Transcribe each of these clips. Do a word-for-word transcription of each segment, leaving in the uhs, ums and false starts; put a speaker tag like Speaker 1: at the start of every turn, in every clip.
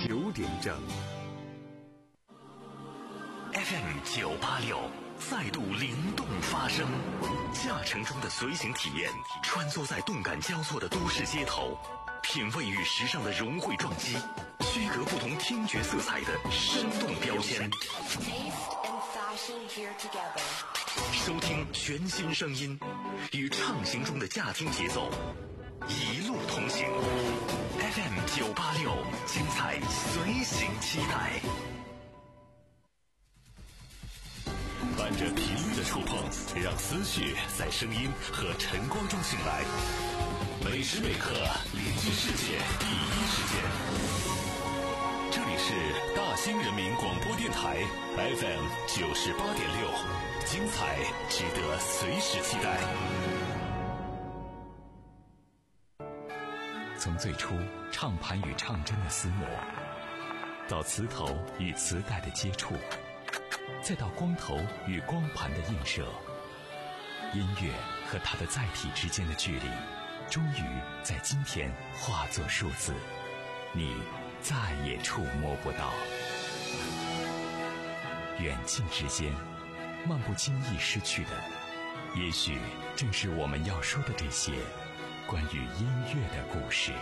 Speaker 1: 九点整。
Speaker 2: F M 九八六再度灵动发声，驾乘中的随行体验，穿梭在动感交错的都市街头，品味与时尚的融汇撞击，区隔不同听觉色彩的生动标签。收听全新声音，与畅行中的驾听节奏，一路同行。F M 九八六，精彩随行期待。伴着频率的触碰，让思绪在声音和晨光中醒来。每时每刻连接世界第一时间。这里是大兴人民广播电台 F M 九十八点六，精彩值得随时期待。
Speaker 3: 从最初唱盘与唱针的厮磨，到磁头与磁带的接触，再到光头与光盘的映射，音乐和它的载体之间的距离，终于在今天化作数字，你再也触摸不到。远近之间，漫不经意失去的，也许正是我们要说的这些关于音乐的故事。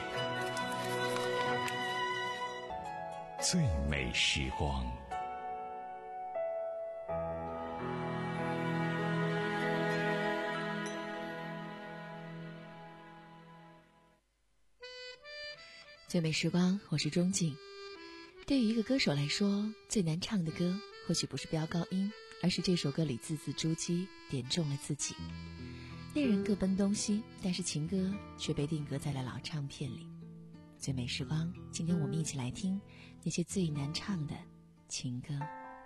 Speaker 3: 最美时光。
Speaker 4: 最美时光，我是钟静。对于一个歌手来说，最难唱的歌或许不是飙高音，而是这首歌里字字珠玑，点中了自己。恋人各奔东西，但是情歌却被定格在了老唱片里。最美时光，今天我们一起来听那些最难唱的情歌。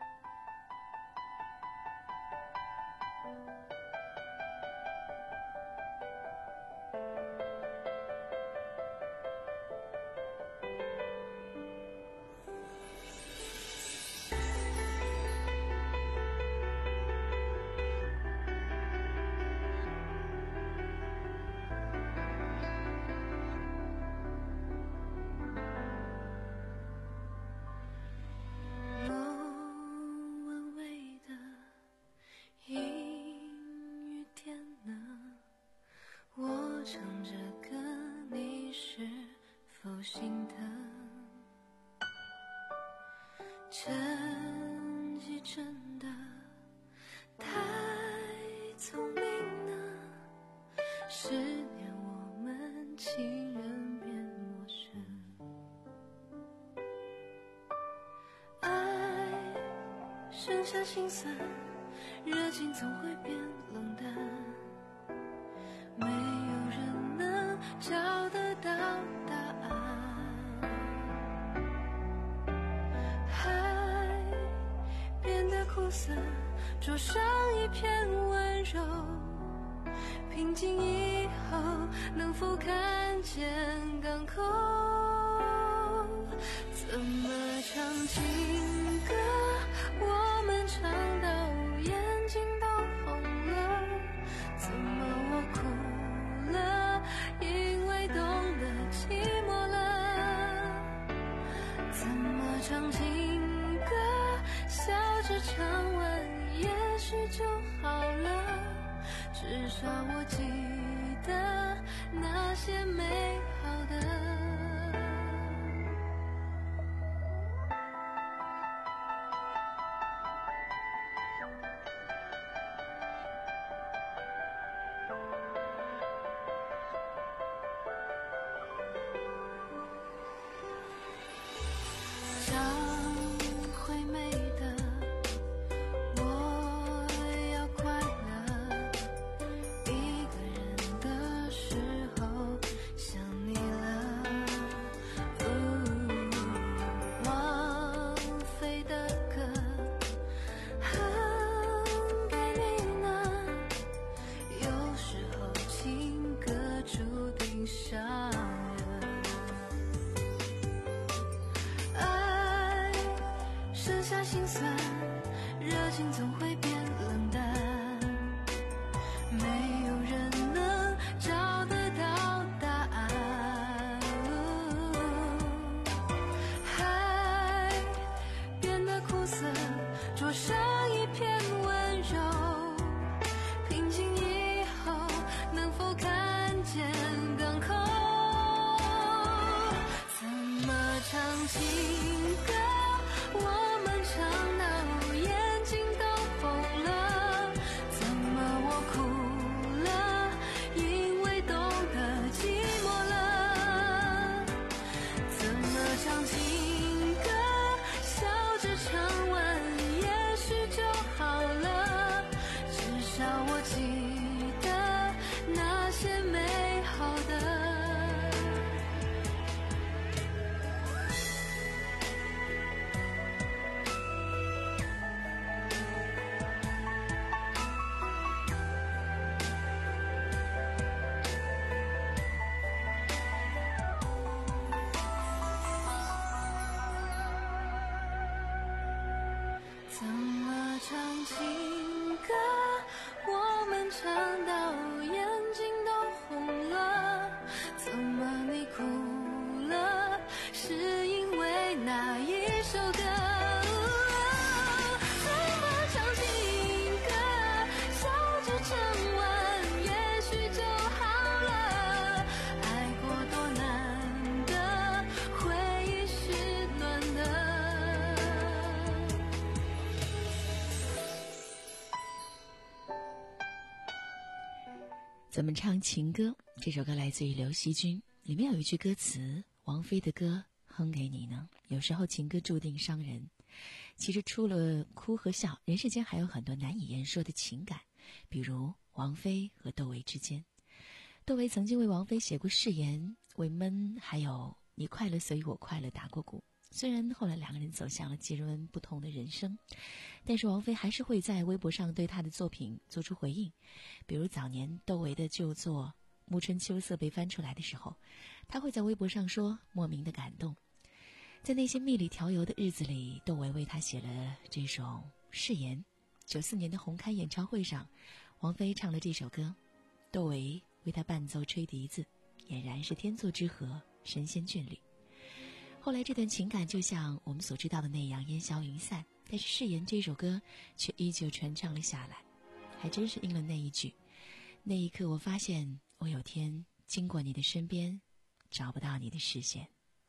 Speaker 5: 心酸，热情总会变冷淡，没有人能找得到答案。海变得苦涩，灼伤一片温柔，平静以后能否看见港口？怎么唱情歌，我们唱到眼睛都红了，怎么我哭了，因为懂得寂寞了。怎么唱情歌，笑着唱完也许就好了，至少我记得那些美好的。海唱情歌，我们唱到眼睛都红了，怎么我哭了？因为懂得寂寞了。怎么唱情歌，笑着唱完也许就好了，至少我记得那些美好的。怎么唱情歌，我们唱到眼睛都红了，怎么你哭了？是因为那一首歌。怎么唱情歌，笑着唱完也许就好了，爱过多难得，回忆是暖的。
Speaker 4: 怎么唱情歌？这首歌来自于刘惜君，里面有一句歌词：王菲的歌哼给你呢。有时候情歌注定伤人。其实除了哭和笑，人世间还有很多难以言说的情感，比如王菲和窦唯之间。窦唯曾经为王菲写过誓言，为闷还有你快乐所以我快乐打过鼓。虽然后来两个人走向了截然不同的人生，但是王菲还是会在微博上对她的作品做出回应。比如早年窦唯的旧作《暮春秋色》被翻出来的时候，她会在微博上说莫名的感动。在那些蜜里调油的日子里，窦唯为她写了这首誓言。九四年的红磡演唱会上，王菲唱了这首歌，窦唯为她伴奏吹笛子，俨然是天作之合，神仙眷侣。后来这段情感就像我们所知道的那样烟消云散，但是誓言这首歌却依旧传唱了下来。还真是应了那一句，那一刻我发现我有天经过你的身边，找不到你的视线。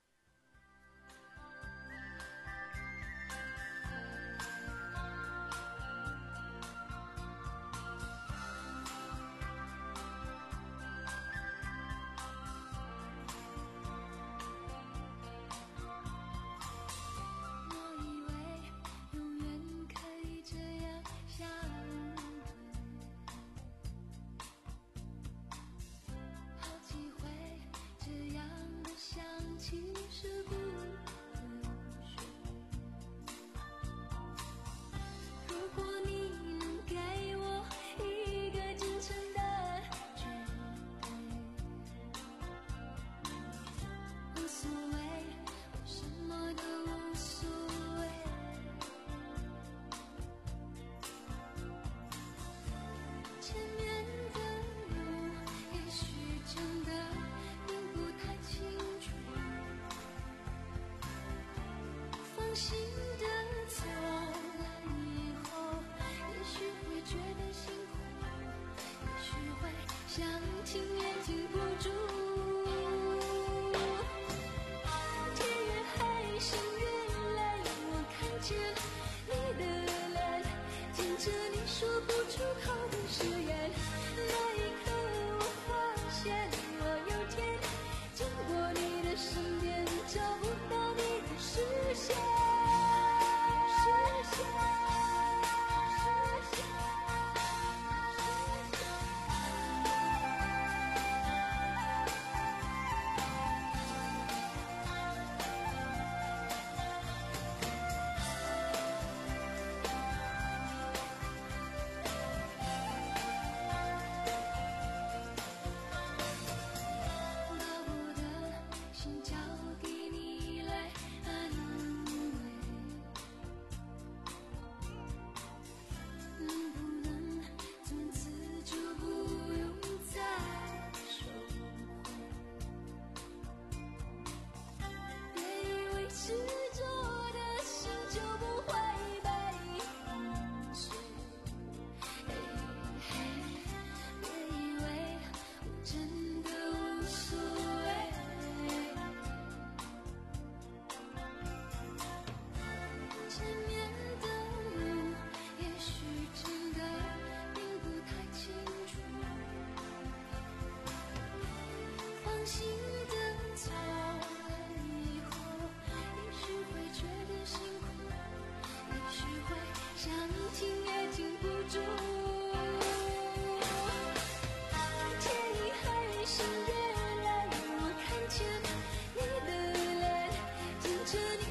Speaker 5: 心的走了以后，也许会觉得辛苦，也许会想停也停不住。天越黑心越累，我看见你的脸，听着你说不出口的誓言。那一刻我发现，我有天经过你的身边，找不到你的视线。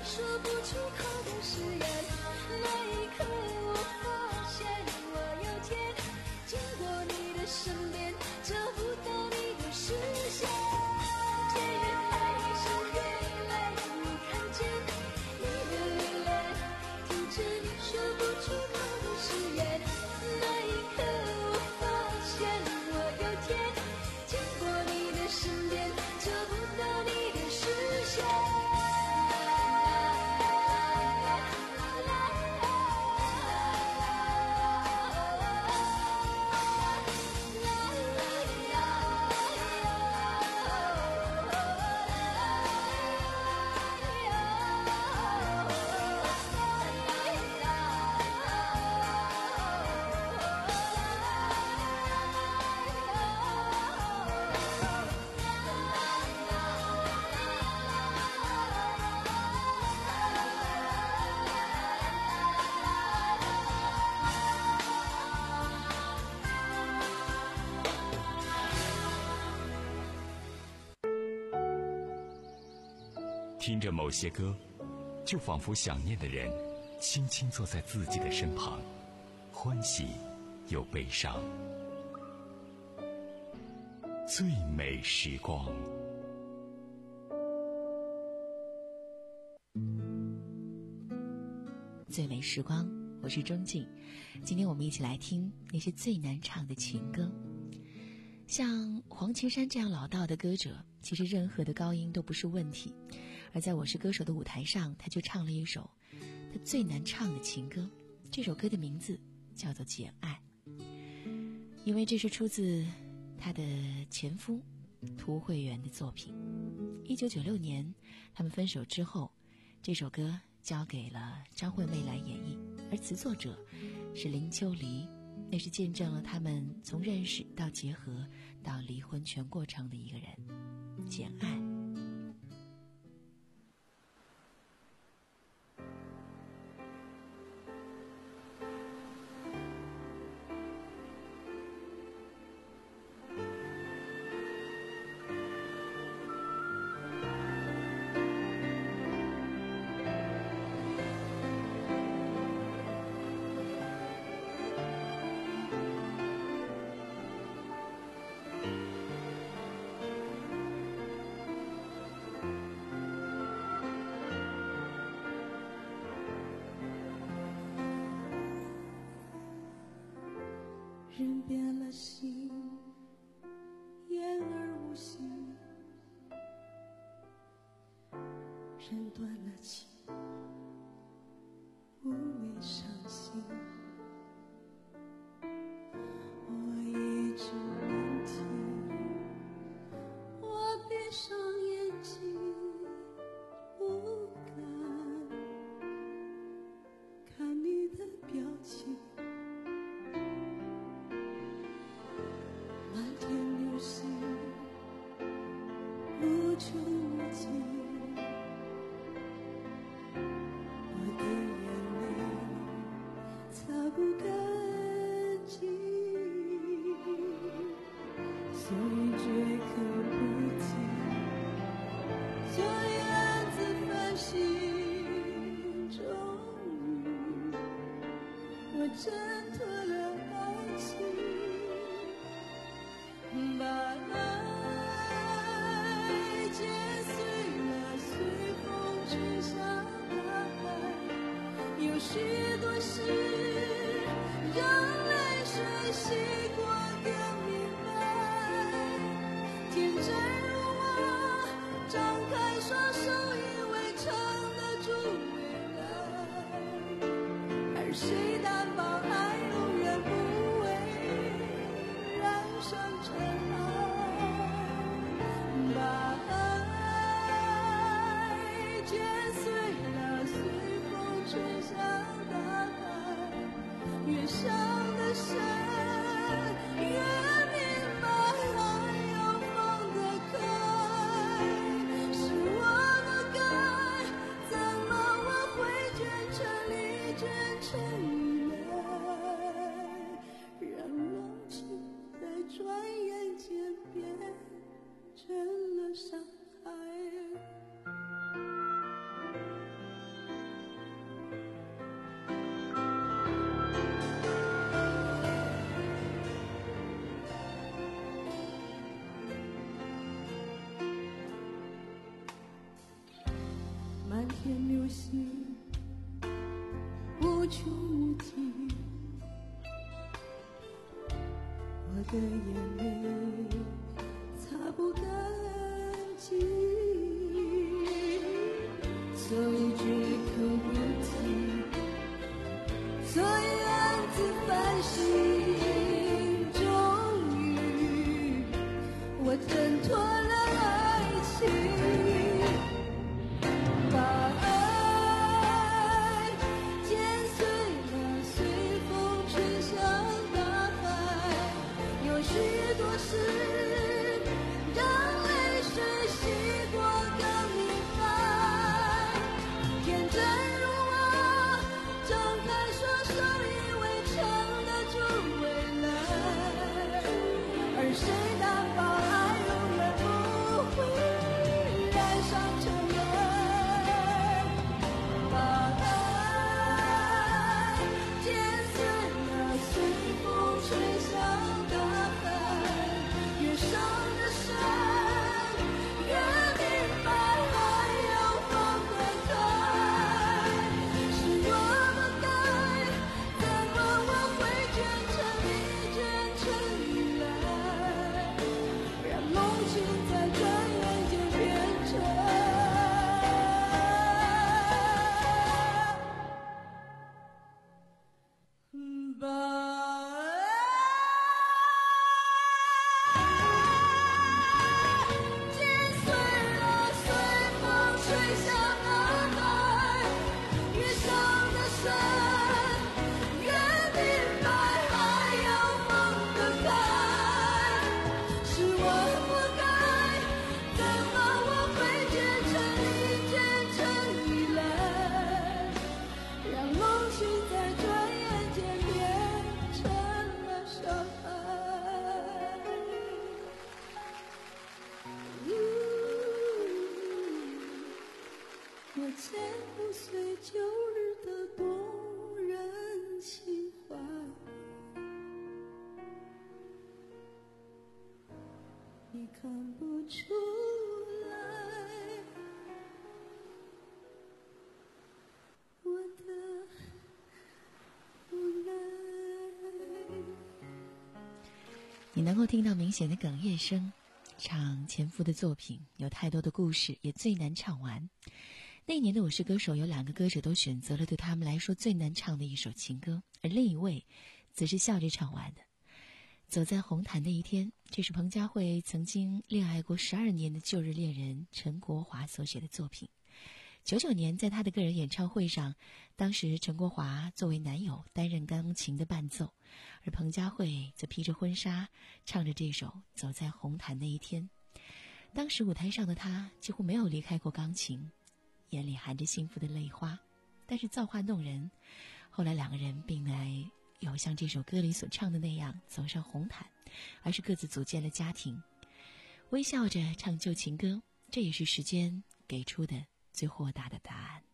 Speaker 5: 说不出口的誓言。那一刻我发现我有天经过你的身边，找不到你的视线。天越黑是越累，我看见你的脸脸，听着你说不出口的誓言。那一刻我发现我有天经过你的身边，找不到你的视线。
Speaker 3: 听着某些歌，就仿佛想念的人轻轻坐在自己的身旁，欢喜又悲伤。最美时光。
Speaker 4: 最美时光，我是钟静。今天我们一起来听那些最难唱的情歌。像黄绮珊这样老道的歌者，其实任何的高音都不是问题。而在我是歌手的舞台上，他就唱了一首他最难唱的情歌。这首歌的名字叫做《简爱》，因为这是出自他的前夫涂慧源的作品。一九九六年他们分手之后，这首歌交给了张惠妹来演绎，而词作者是林秋离，那是见证了他们从认识到结合到离婚全过程的一个人。简爱。
Speaker 5: 人变了心，言而无信，人断了情，无谓伤心。我一直聆听，我闭上眼睛，不敢看你的表情。无穷无尽，我的眼泪擦不干净，所以绝口不提，就暗自反省。终于，我挣脱了爱情，把爱剪碎了，随风吹向大海。有许多事让泪水洗过更明白。天真如我，张开双手，以为撑得住未来。而谁担保爱永远不会染上尘埃？把爱剪碎了，随风吹向大海。越伤得深，越明白爱要放得开。是我的该，怎么我会卷成一卷尘天流星无穷无尽，我的眼泪擦不干净，所以绝口不提，所以暗自反省，终于我挣脱了爱情。把爱剪碎了，随风吹向大海，有许多事让泪水洗过更明白。天真如我，张开双手以为撑得住未来，而谁担保爱永远不会染上尘埃。把爱剪碎了，随风吹向大海，越伤得深，越明白还要放得开。是我不该，怎么我会卷成一卷尘衣来，让梦境在转眼间变成把爱剪碎了，随风吹向大海，越伤得深，越明白还要放得开。是我不该，怎么我会卷成一卷尘衣来，让梦境在转眼间变成了伤害。我剪不碎旧日的动人情怀，你看不出来，我的无奈。
Speaker 4: 你能够听到明显的哽咽声，唱前夫的作品有太多的故事，也最难唱完。那一年的《我是歌手》有两个歌者都选择了对他们来说最难唱的一首情歌，而另一位则是笑着唱完的。走在红毯的一天，这是彭佳慧曾经恋爱过十二年的旧日恋人陈国华所写的作品。九九年在他的个人演唱会上，当时陈国华作为男友担任钢琴的伴奏，而彭佳慧则披着婚纱唱着这首《走在红毯那一天》。当时舞台上的他几乎没有离开过钢琴，眼里含着幸福的泪花，但是造化弄人，后来两个人并没有像这首歌里所唱的那样走上红毯，而是各自组建了家庭，微笑着唱旧情歌，这也是时间给出的最豁达的答案。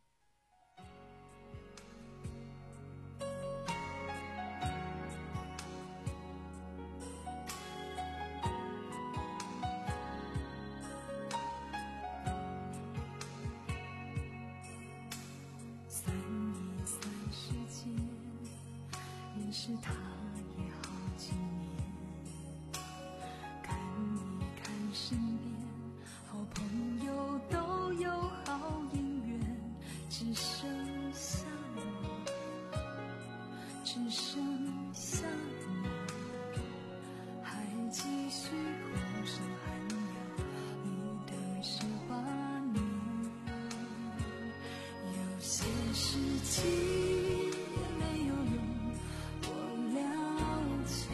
Speaker 5: 算一算时间，认识他也好几年，看一看身边好朋友都有好姻缘，只剩下我，只剩下你，还继续苦守寒窑，你的十八年。有些事情也没有用，我了解，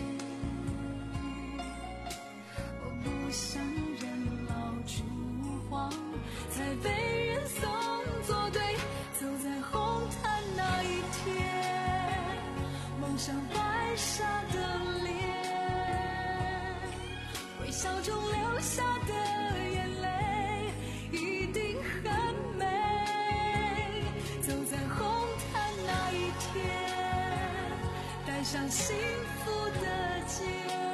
Speaker 5: 我不想人老珠黄才被人送作对。走在红毯那一天，梦想白纱的脸，微笑中流下的眼泪一定很美。走在红毯那一天，带上幸福的结，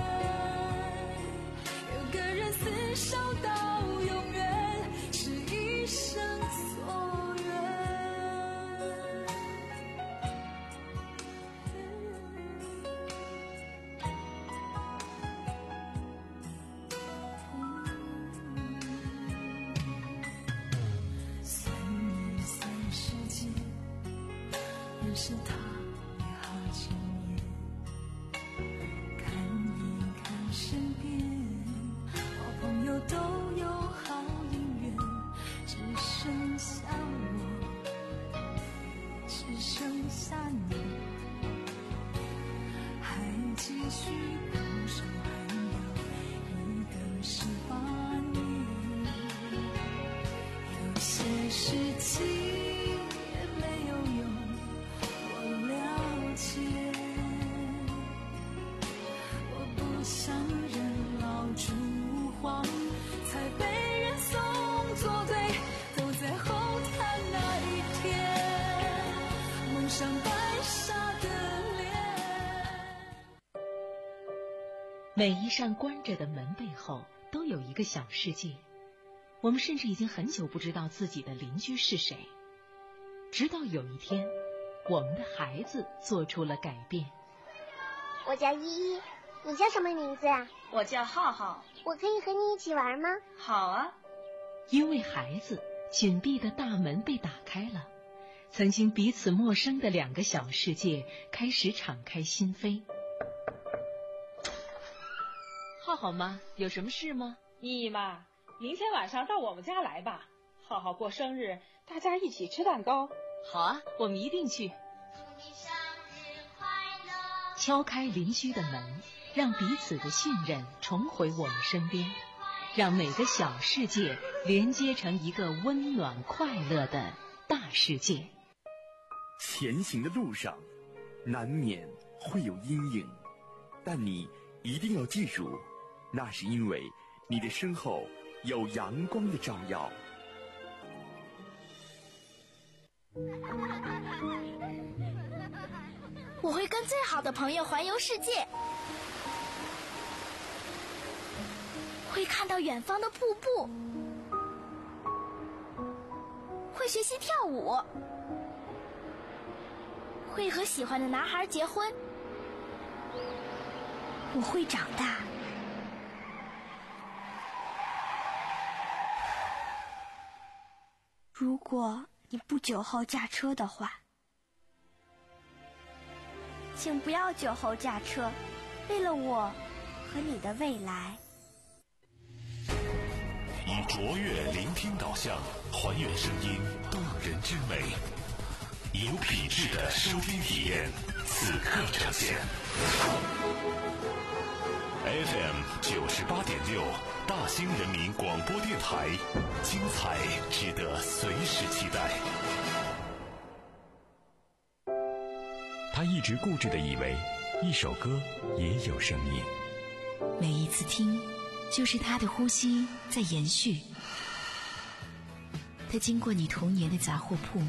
Speaker 5: 有个人厮守到永远，是一生所愿。 认识他也好几年，看一看身边，好朋友都有好姻缘，只剩下我，只剩下你，还继续固守，还有一个十八年，有些事情也没有用我了解，我不想人老珠黄才被人送作对，都在后谈那一天，蒙上白纱的脸。
Speaker 4: 每一扇关着的门背后都有一个小世界，我们甚至已经很久不知道自己的邻居是谁，直到有一天我们的孩子做出了改变。
Speaker 1: 我叫依依，你叫什么名字啊？
Speaker 6: 我叫浩浩。
Speaker 1: 我可以和你一起玩吗？
Speaker 6: 好啊。
Speaker 4: 因为孩子，紧闭的大门被打开了，曾经彼此陌生的两个小世界开始敞开心扉。浩浩妈，有什么事吗？
Speaker 6: 依依妈，明天晚上到我们家来吧，浩浩过生日，大家一起吃蛋糕。
Speaker 4: 好啊，我们一定去。
Speaker 1: 祝你生日快乐！
Speaker 4: 敲开邻居的门，让彼此的信任重回我们身边，让每个小世界连接成一个温暖快乐的大世界。
Speaker 7: 前行的路上难免会有阴影，但你一定要记住，那是因为你的身后有阳光的照耀。
Speaker 1: 我会跟最好的朋友环游世界，会看到远方的瀑布，会学习跳舞，会和喜欢的男孩结婚。我会长大。如果你不酒后驾车的话，请不要酒后驾车，为了我和你的未来。
Speaker 2: 以卓越聆听导向，还原声音动人之美，有品质的收听体验，此刻呈现。F M 九十八点六，大兴人民广播电台，精彩值得随时期待。
Speaker 3: 他一直固执地以为，一首歌也有生命。
Speaker 4: 每一次听，就是他的呼吸在延续。他经过你童年的杂货铺，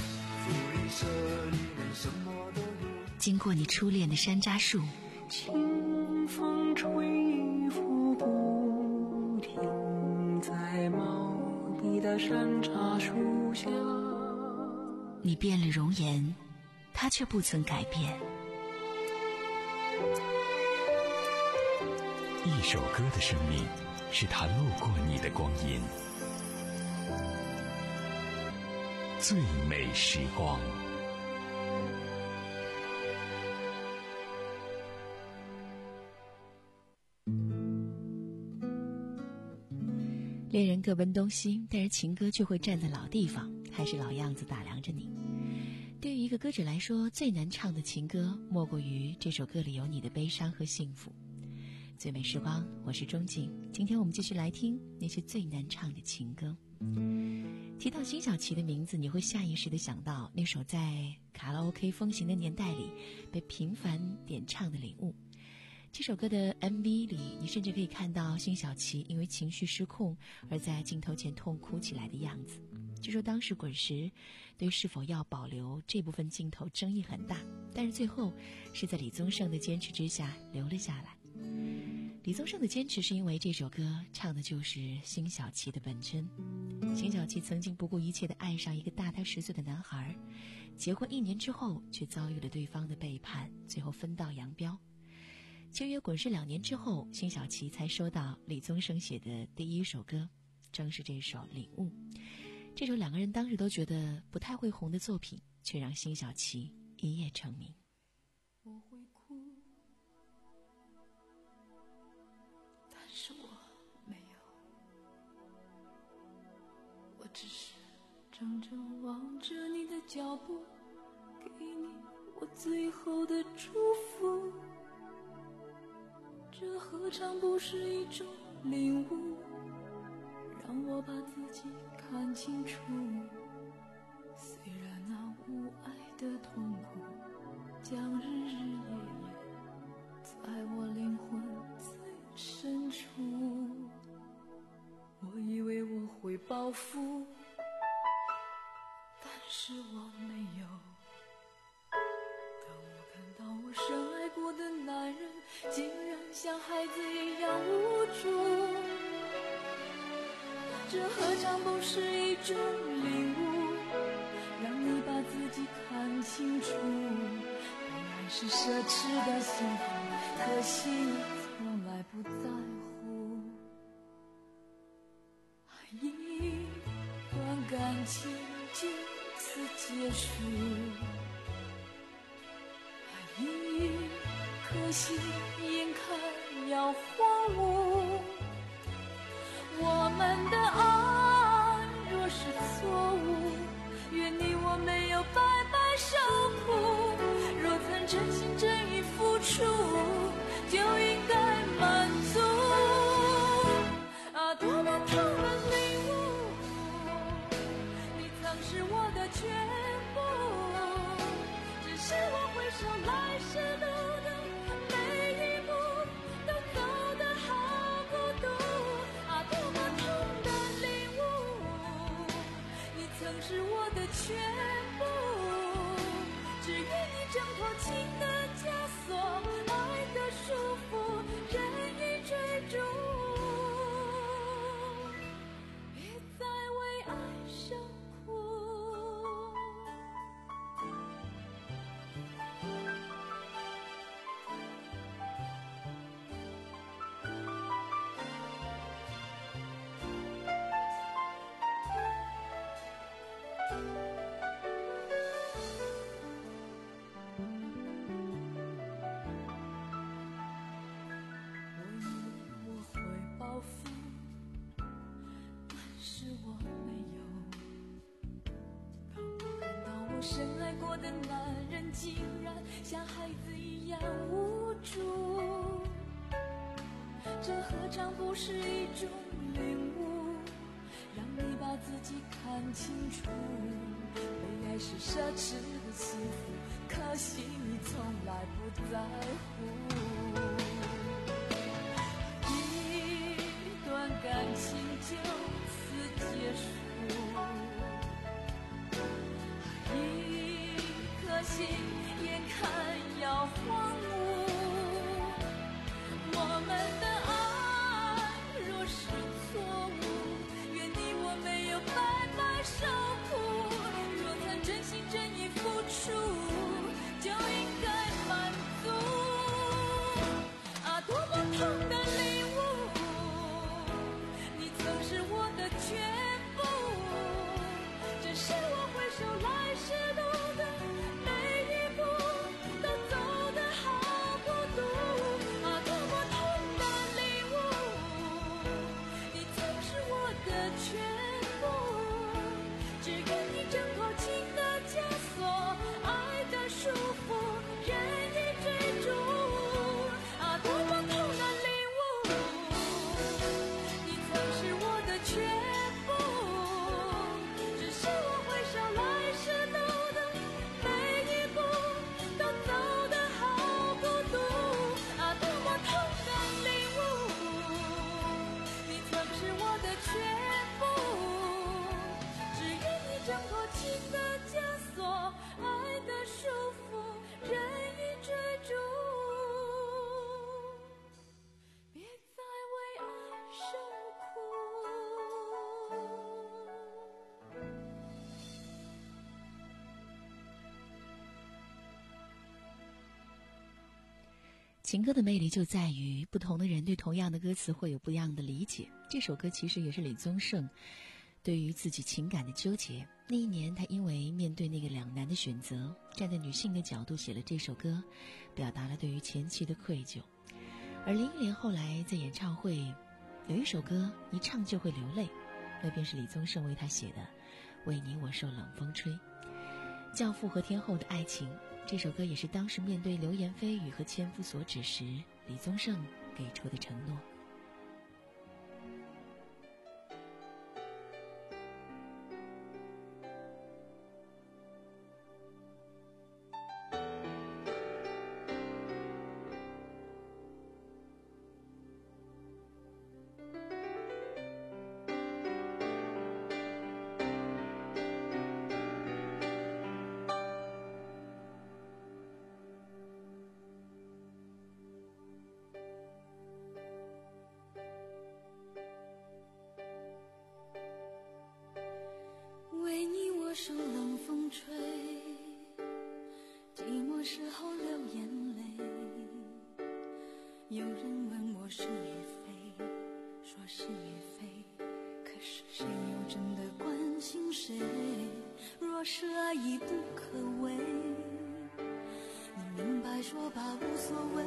Speaker 4: 经过你初恋的山楂树，
Speaker 5: 清风吹拂不停，在茂密的山楂树下。
Speaker 4: 你变了容颜，他却不曾改变。
Speaker 3: 一首歌的生命，是他路过你的光阴。最美时光。
Speaker 4: 恋人各奔东西，但是情歌却会站在老地方，还是老样子打量着你。对于一个歌者来说，最难唱的情歌莫过于这首歌里有你的悲伤和幸福。最美时光，我是钟静，今天我们继续来听那些最难唱的情歌。提到辛晓琪的名字，你会下意识地想到那首在卡拉 OK 风行的年代里被频繁点唱的《领悟》。这首歌的 M V 里，你甚至可以看到辛晓琪因为情绪失控而在镜头前痛哭起来的样子。据说当时滚石对是否要保留这部分镜头争议很大，但是最后是在李宗盛的坚持之下留了下来。李宗盛的坚持是因为这首歌唱的就是辛晓琪的本真。辛晓琪曾经不顾一切地爱上一个大他十岁的男孩，结婚一年之后却遭遇了对方的背叛，最后分道扬镳。签约滚石两年之后，辛晓琪才收到李宗盛写的第一首歌，正是这首《领悟》。这首两个人当时都觉得不太会红的作品，却让辛晓琪一夜成名。
Speaker 5: 我会哭，但是我没有，我只是怔怔望着你的脚步，给你我最后的祝福。这何尝不是一种领悟，让我把自己看清楚。虽然那无爱的痛苦将日日夜夜在我灵魂最深处，我以为我会报复，但是我没有。当我看到我深爱过的男人竟然像孩子一样无助，这何尝不是一种领悟，让你把自己看清楚。被爱是奢侈的幸福，可惜你从来不在乎。一段感情就此结束，一颗心眼看要荒芜。我们的爱若是错误，愿你我没有白白受苦。若曾真心真意付出，就应该满足。啊，多么痛的领悟，你曾是我的全部，只是我回首来时路的每一步都走得好孤独。啊，多么痛的领悟，你曾是我的全部，只愿你挣脱情的枷锁，爱的束缚，任意追逐，别再为爱受苦。深爱过的男人竟然像孩子一样无助，这何尝不是一种领悟，让你把自己看清楚。被爱是奢侈的幸福，可惜你从来不在乎。一段感情就此结束，一颗心眼看要荒芜。我们的爱若是错误，愿你我没有白白受苦。若曾真心真意付出，就应该满足。啊，多么痛的领悟，你曾是我的全部，只是我回首来时路的每一步都走得好孤独。啊，多么痛的领悟，你曾是我的全部，只愿你挣脱情的枷锁，爱的束缚，任意追逐。啊，多么痛的领悟，你曾是我的全部，只是我回首来时路的每一步都走得好孤独。啊，多么痛的领悟，你曾是我的全部，只愿你挣脱情的枷锁，爱的束缚，任意追逐，别再为爱受苦。
Speaker 4: 情歌的魅力就在于不同的人对同样的歌词会有不一样的理解。这首歌其实也是李宗盛对于自己情感的纠结。那一年他因为面对那个两难的选择，站在女性的角度写了这首歌，表达了对于前妻的愧疚。而林忆莲后来在演唱会有一首歌一唱就会流泪，那便是李宗盛为他写的《为你我受冷风吹》。教父和天后的爱情，这首歌也是当时面对流言蜚语和千夫所指时，李宗盛给出的承诺。
Speaker 5: 受冷风吹，寂寞时候流眼泪。有人问我是与非，说是与非，可是谁又真的关心谁？若是爱已不可为，你明白说吧，无所谓，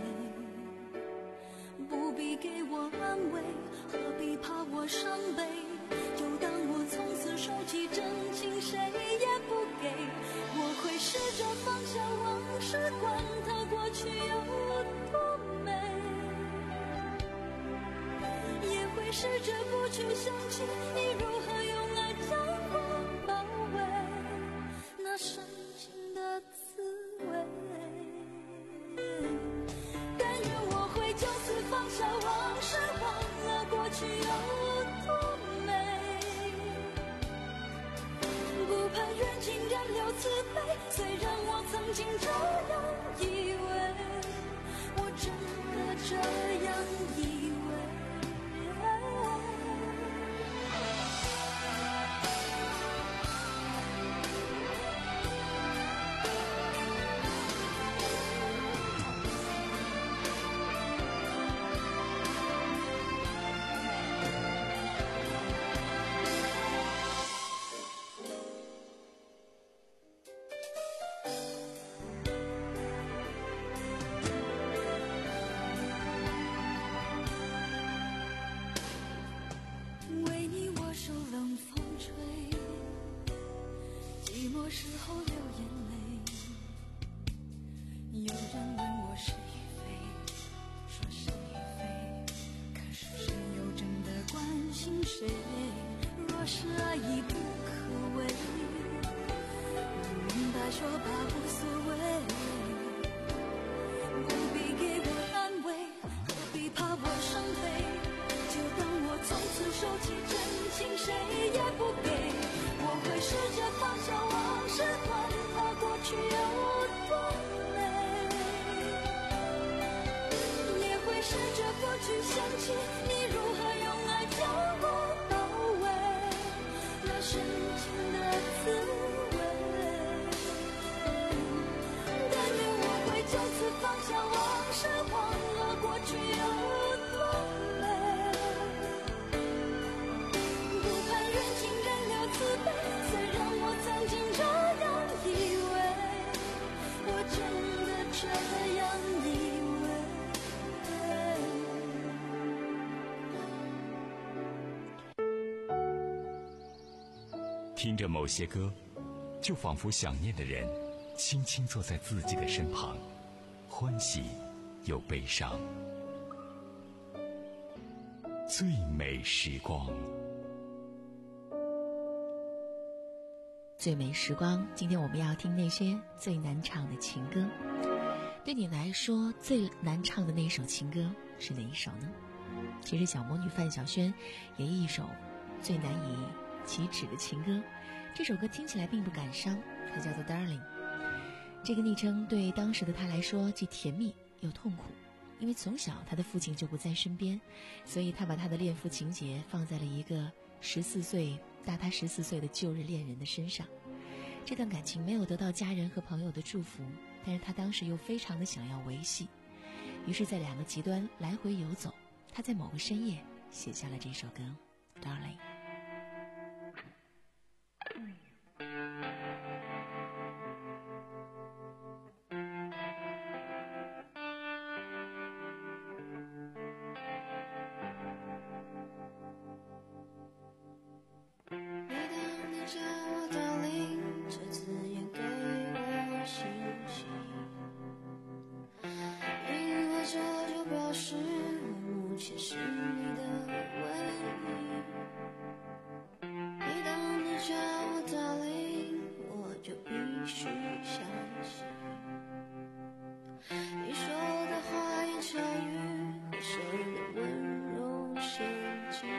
Speaker 5: 不必给我安慰，何必怕我伤悲？就当我从此收起真情，谁也不给。我会试着放下往事，管它过去有多美，也会试着不去想起你如何用爱将我包围，那深情的滋味。但愿我会就此放下往事，忘了过去有多美，不盼缘尽仍留慈悲。虽然我曾经这样以为，我真的这样以为。时候流眼泪，有人问我是与非，说是与非，可是谁又真的关心谁？若是爱已不可为，明白说吧，无所谓，不必给我安慰，何必怕我伤悲？就当我从此收起真情，谁也不给。我会试着放下往事，管它过去有多美，也会试着不去想起你如何用爱将我包围，那深情的滋味。但愿我会就此放下往事，忘了过去有多美，不盼缘尽仍留慈悲。虽然我曾经这样以为，我真的这样以
Speaker 3: 为。听着某些歌，就仿佛想念的人轻轻坐在自己的身旁，欢喜又悲伤。最美时光，
Speaker 4: 最美时光，今天我们要听那些最难唱的情歌。对你来说最难唱的那一首情歌是哪一首呢？其实小魔女范晓萱也一首最难以启齿的情歌，这首歌听起来并不感伤，它叫做 Darling。 这个昵称对当时的她来说既甜蜜又痛苦，因为从小她的父亲就不在身边，所以她把她的恋父情节放在了一个十四岁大她十四岁的旧日恋人的身上。这段感情没有得到家人和朋友的祝福，但是她当时又非常的想要维系，于是在两个极端来回游走，她在某个深夜写下了这首歌 Darling。
Speaker 5: 须相信。你说的花言巧语，和谁的温柔陷阱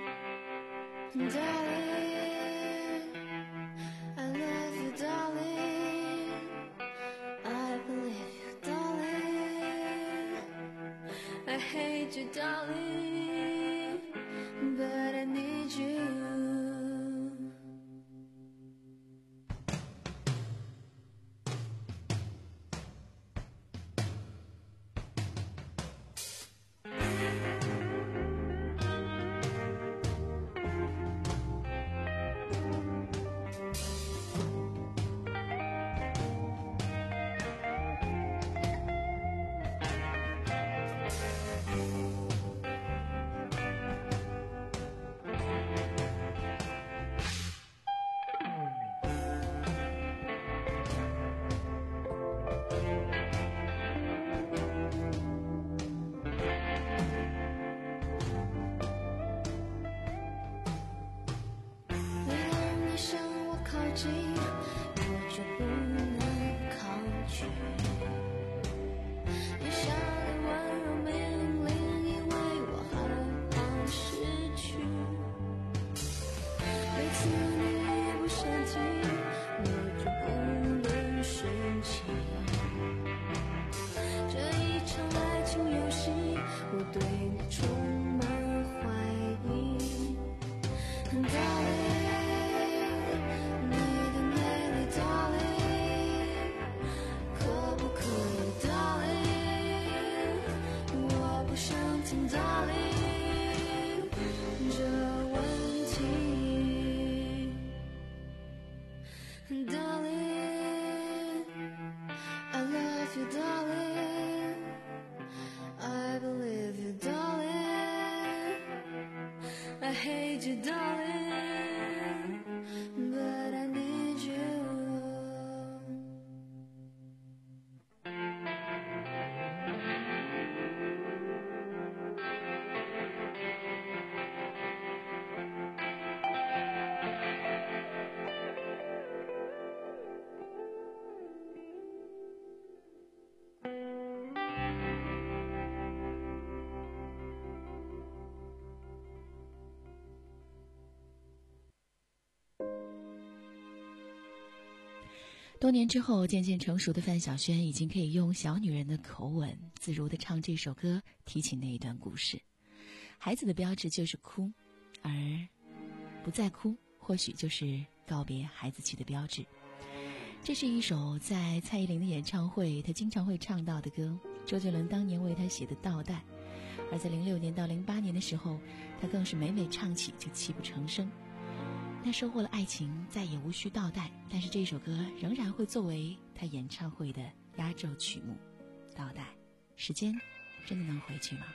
Speaker 5: Darling, I love you, darling, I believe you, darling, I hate you, darling, but I need you.
Speaker 4: 多年之后，渐渐成熟的范晓萱已经可以用小女人的口吻自如地唱这首歌，提起那一段故事。孩子的标志就是哭，而不再哭或许就是告别孩子气的标志。这是一首在蔡依林的演唱会她经常会唱到的歌，周杰伦当年为她写的倒带，而在零六年到零八年的时候，她更是每每唱起就泣不成声。他收获了爱情，再也无需倒带，但是这首歌仍然会作为他演唱会的压轴曲目。倒带，时间真的能回去吗？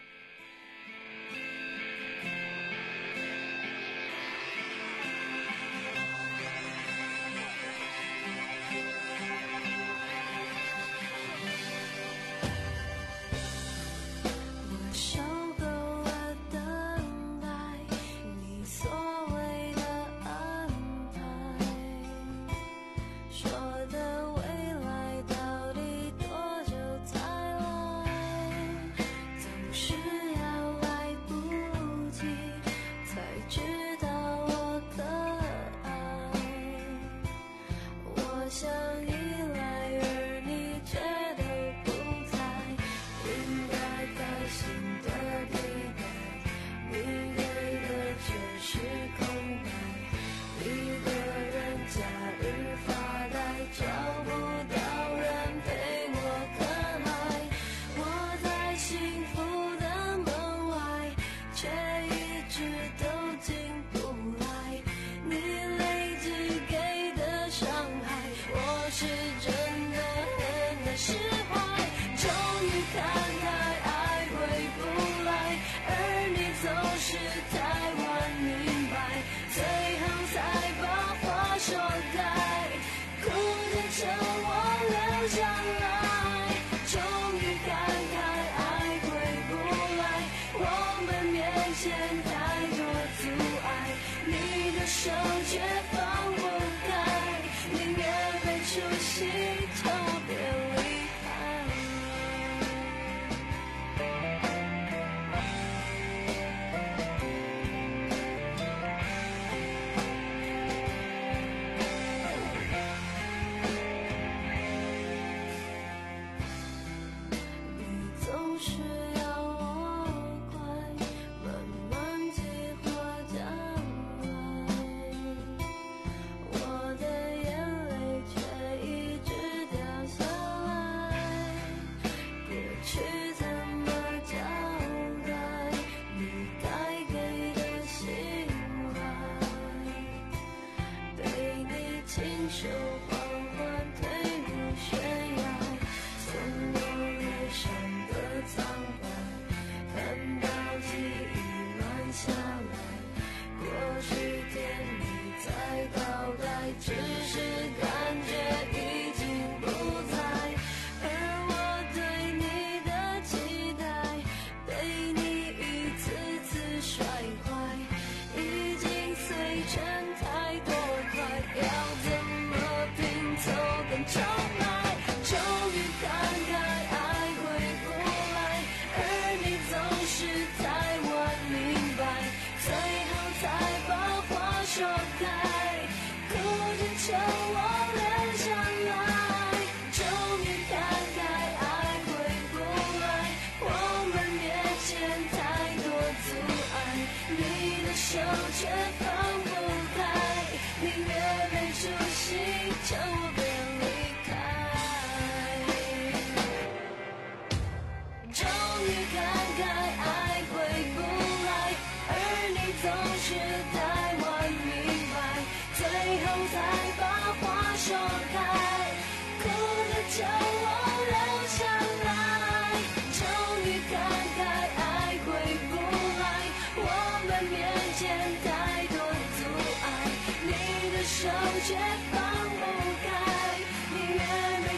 Speaker 5: 手却放不开，宁愿被出现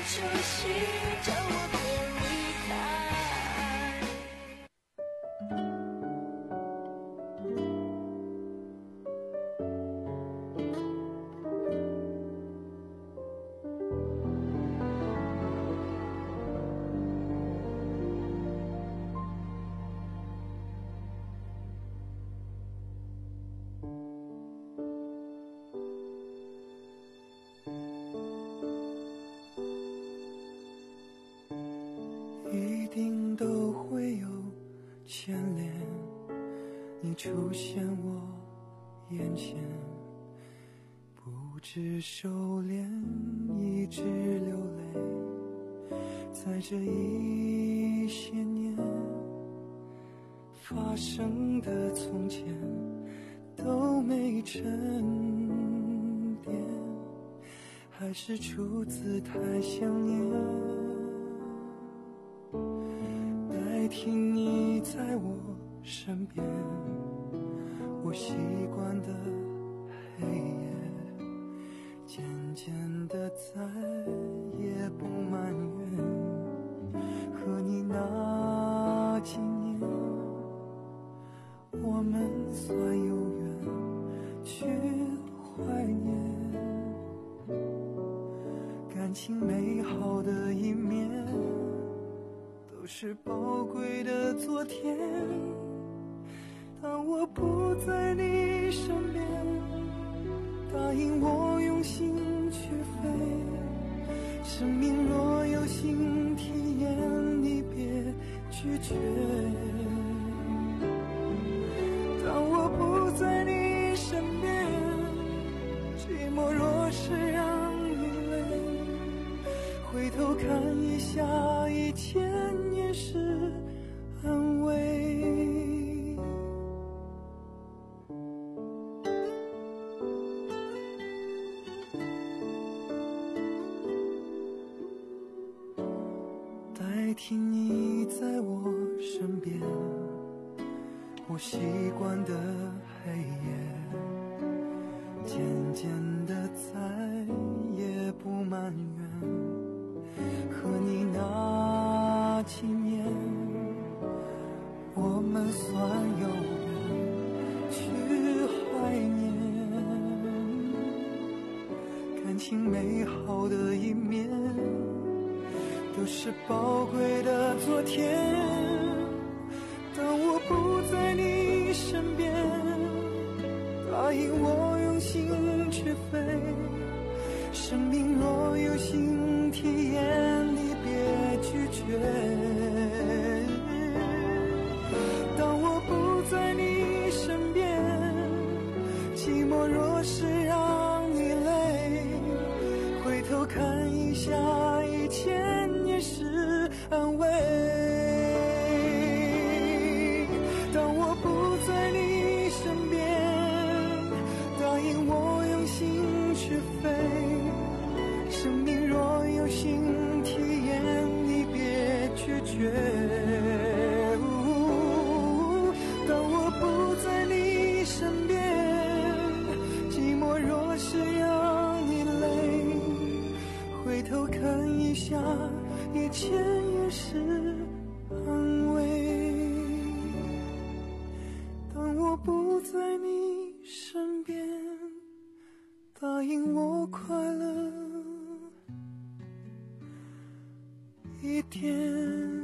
Speaker 5: 出息，叫我别离开。
Speaker 8: 一定都会有牵连，你出现我眼前，不知收敛，一直流泪，在这一些年发生的从前都没沉淀，还是出自太想念，代替你在我身边，我习惯的黑夜，渐渐的再也不埋怨，和你那几年，我们算有缘，去怀念感情美好的一面，都是宝贵的昨天。当我不在你身边，答应我用心去飞，生命若有新体验，你别拒绝。当我不在你身边，寂寞若是让你累，回头看一下，一千也是安慰。代替你在我身边，我习惯的黑夜，渐渐的再也不埋怨，和你那几年，我们算有缘，去怀念感情美好的一面，都是宝贵的昨天。当我不在你身边，答应我用心去飞，生命若有新体验，你别拒绝。当我不在你身边，寂寞若是让你累，回头看一下，一切也是安慰。当我不在你身边，答应我用心去飞，生命若有新体验，你别拒绝。当我不在你身边，寂寞若是让你累，回头看一下，一切也是安慰。当我不在你身边，答应我快乐一点。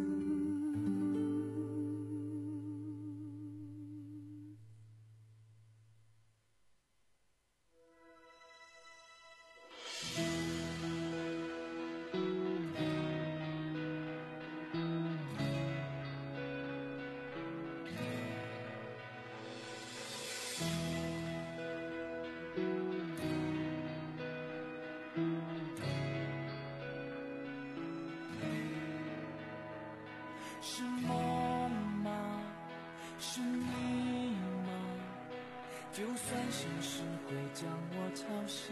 Speaker 8: 是梦吗？是你吗？就算现实会将我吵醒，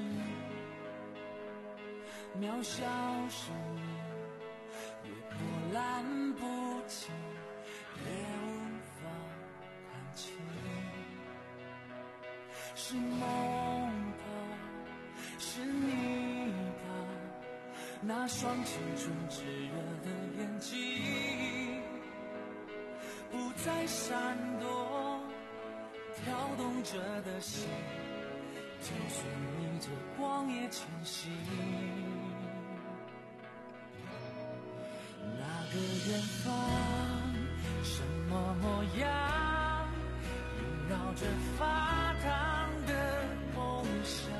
Speaker 8: 渺小生命也波澜不惊，也无法看清。是梦吧？是你吧？ 那双青春炙热的眼睛，不再闪躲，跳动着的心，就随你这光也前行。那个远方，什么模样，萦绕着发烫的梦想，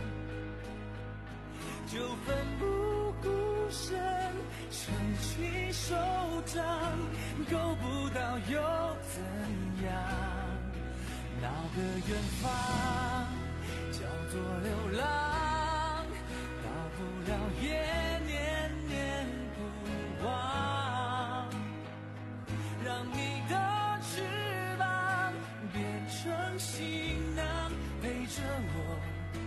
Speaker 8: 就奋不顾身撑起手掌，够不到又怎样？那个远方叫做流浪，到不了也念念不忘，让你的翅膀变成行囊，陪着我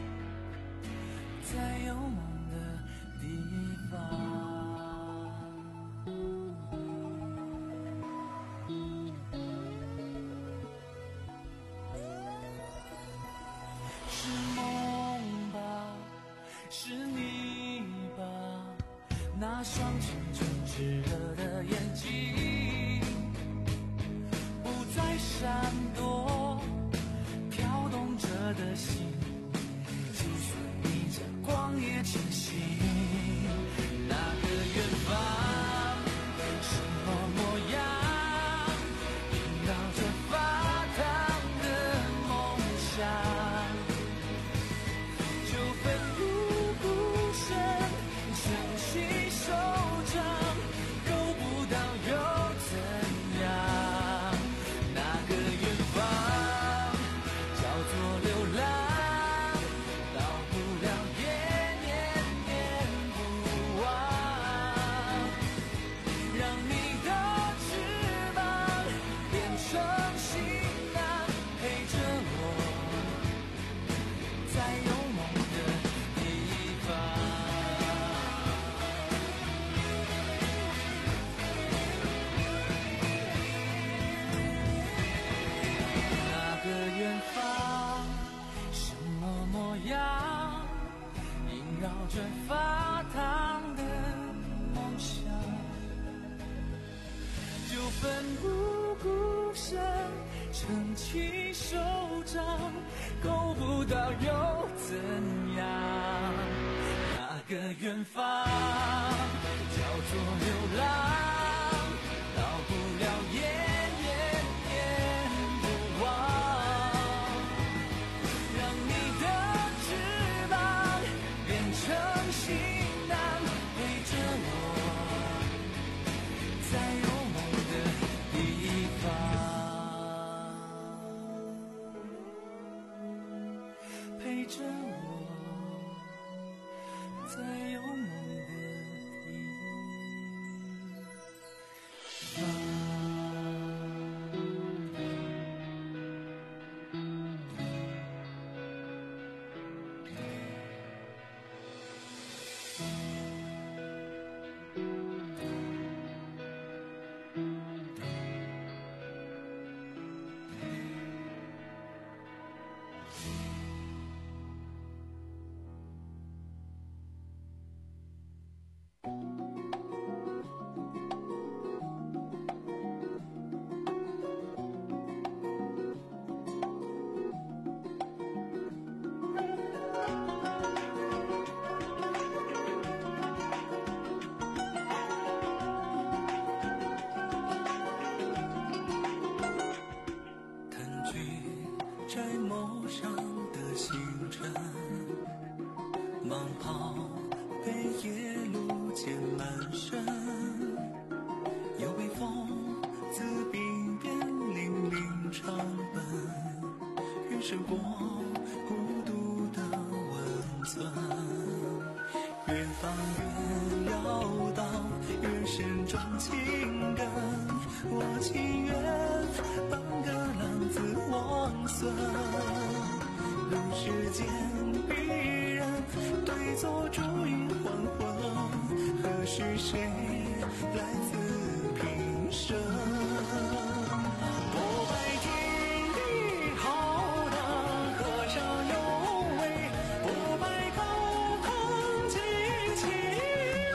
Speaker 8: 在有梦的地方。是梦吧，是你吧，那双青春炙热的眼睛，不再闪躲，跳动着的心，就随你这光也前行。那个远方，什么模样，萦绕着发烫的梦想，就奋不顾身撑起手掌，够不到又怎样？那个远方叫做流浪，到不了也念念不忘，让你的翅膀变成行囊，陪着我在有梦的地方。那个远方，什么模样，萦绕着发烫的梦想，就奋不顾身撑起手掌，够不到又怎样？那个远方叫做流浪，到不了也念念不忘，让你的翅膀变成行囊，陪着我在有梦的地方，陪着我在有梦的地方。摘陌上的星辰，忙跑被夜路溅满身，有北风自鬓边凛凛长奔，越涉过孤独的温存，越放越潦倒，越深种情根，我情愿当个浪子王孙，路世间逼人，对坐烛影黄昏，何须谁来自平生？我拜天地浩大，河上有位，我拜高堂尽情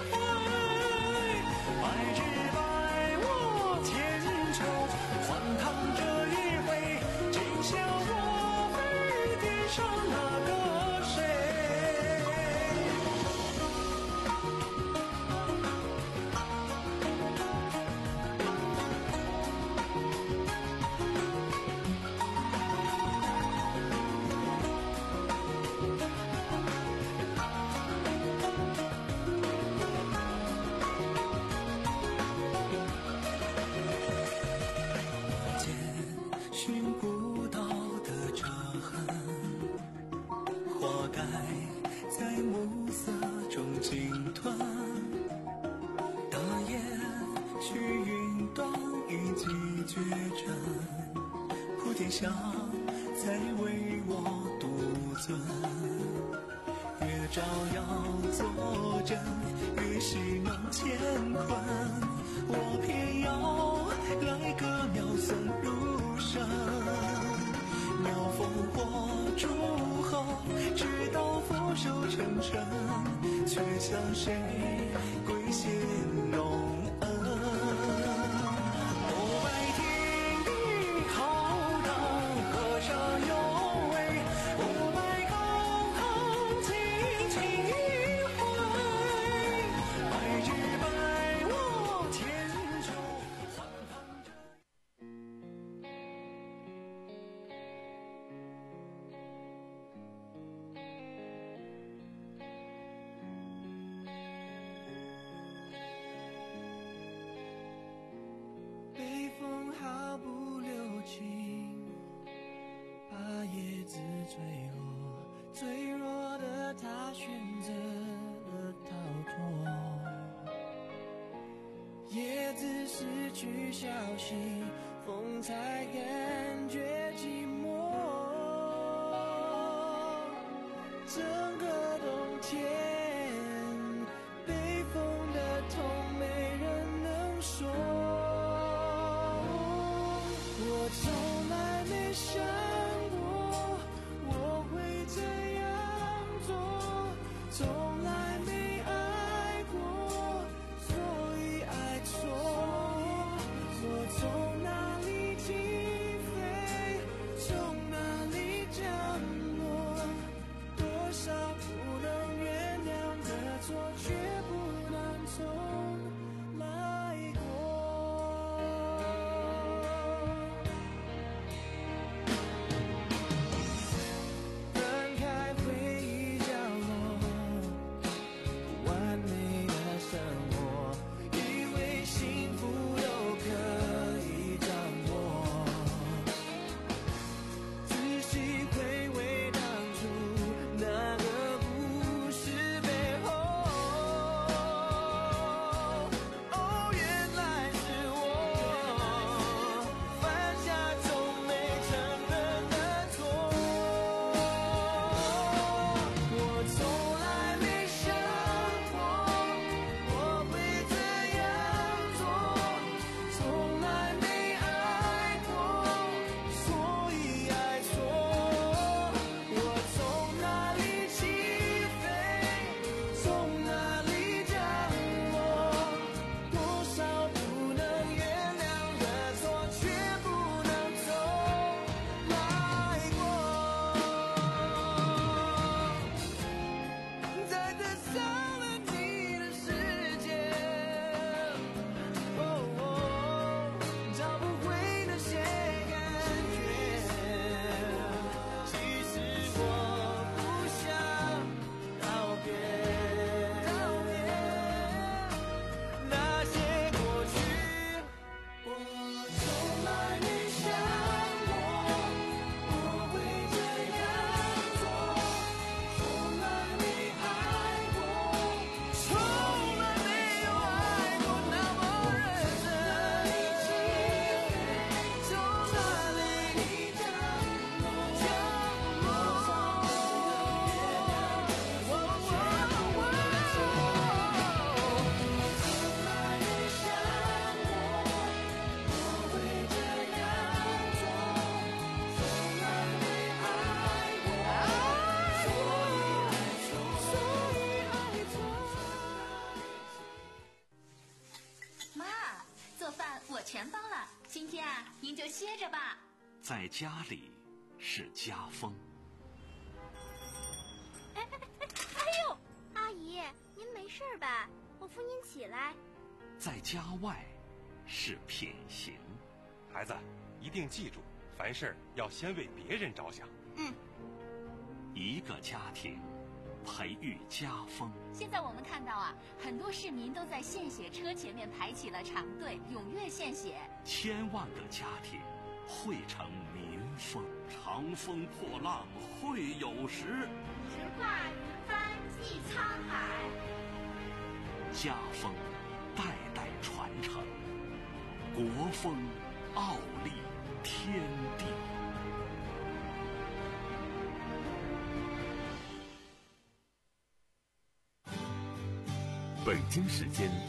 Speaker 8: 绝症，普天下才为我独尊。越照耀作证，越是能乾坤。我偏要来个妙僧入声，妙风火烛后，直到佛手成尘，却向谁归献浓恩？我拜天地浩荡，和尚有为，我拜高堂清清一回，白日拜我天穹换旁着。北风毫不留情，把叶子吹落，脆弱的它选择了逃脱。叶子失去消息，风才感觉寂寞。整个冬天，北风的痛没人能说。我从来没想过我会这样做，从来没爱过，所以爱错。我从哪里起飞，从哪里降落，多少不能原谅的错，却不能重来过。翻开回忆角落，完美的生活，以为幸福都可以掌握。仔细回味当初那个故事背后，哦，原来是我犯下从没承认的错。我从来没想过我会这样做，从来没爱过，所以爱错。我从哪里起飞，从哪里降落，多少不能原谅的错，却不能重来过。在这少了你的世界，哦哦，找不回那些感觉。其实我不想道别，道别那些过去。我从来没想过我会这样做，从来没爱过，从来没有爱过那么认真。从哪里降落，降落，我从来没想过我会这样做，从来没爱过，所以爱错，所以爱错。
Speaker 9: 妈，做饭我全帮了，今天啊，您就歇着吧。
Speaker 2: 在家里是家风，
Speaker 1: 哎呦，阿姨，您没事吧？我扶您起来。
Speaker 2: 在家外是品行。
Speaker 10: 孩子，一定记住，凡事要先为别人着想。
Speaker 9: 嗯，
Speaker 2: 一个家庭培育家风。
Speaker 9: 现在我们看到啊，很多市民都在献血车前面排起了长队，踊跃献血。
Speaker 2: 千万个家庭汇成民风，长风破浪会有时，
Speaker 1: 直挂云帆济沧海。
Speaker 2: 家风代代传承，国风傲立天地。北京时间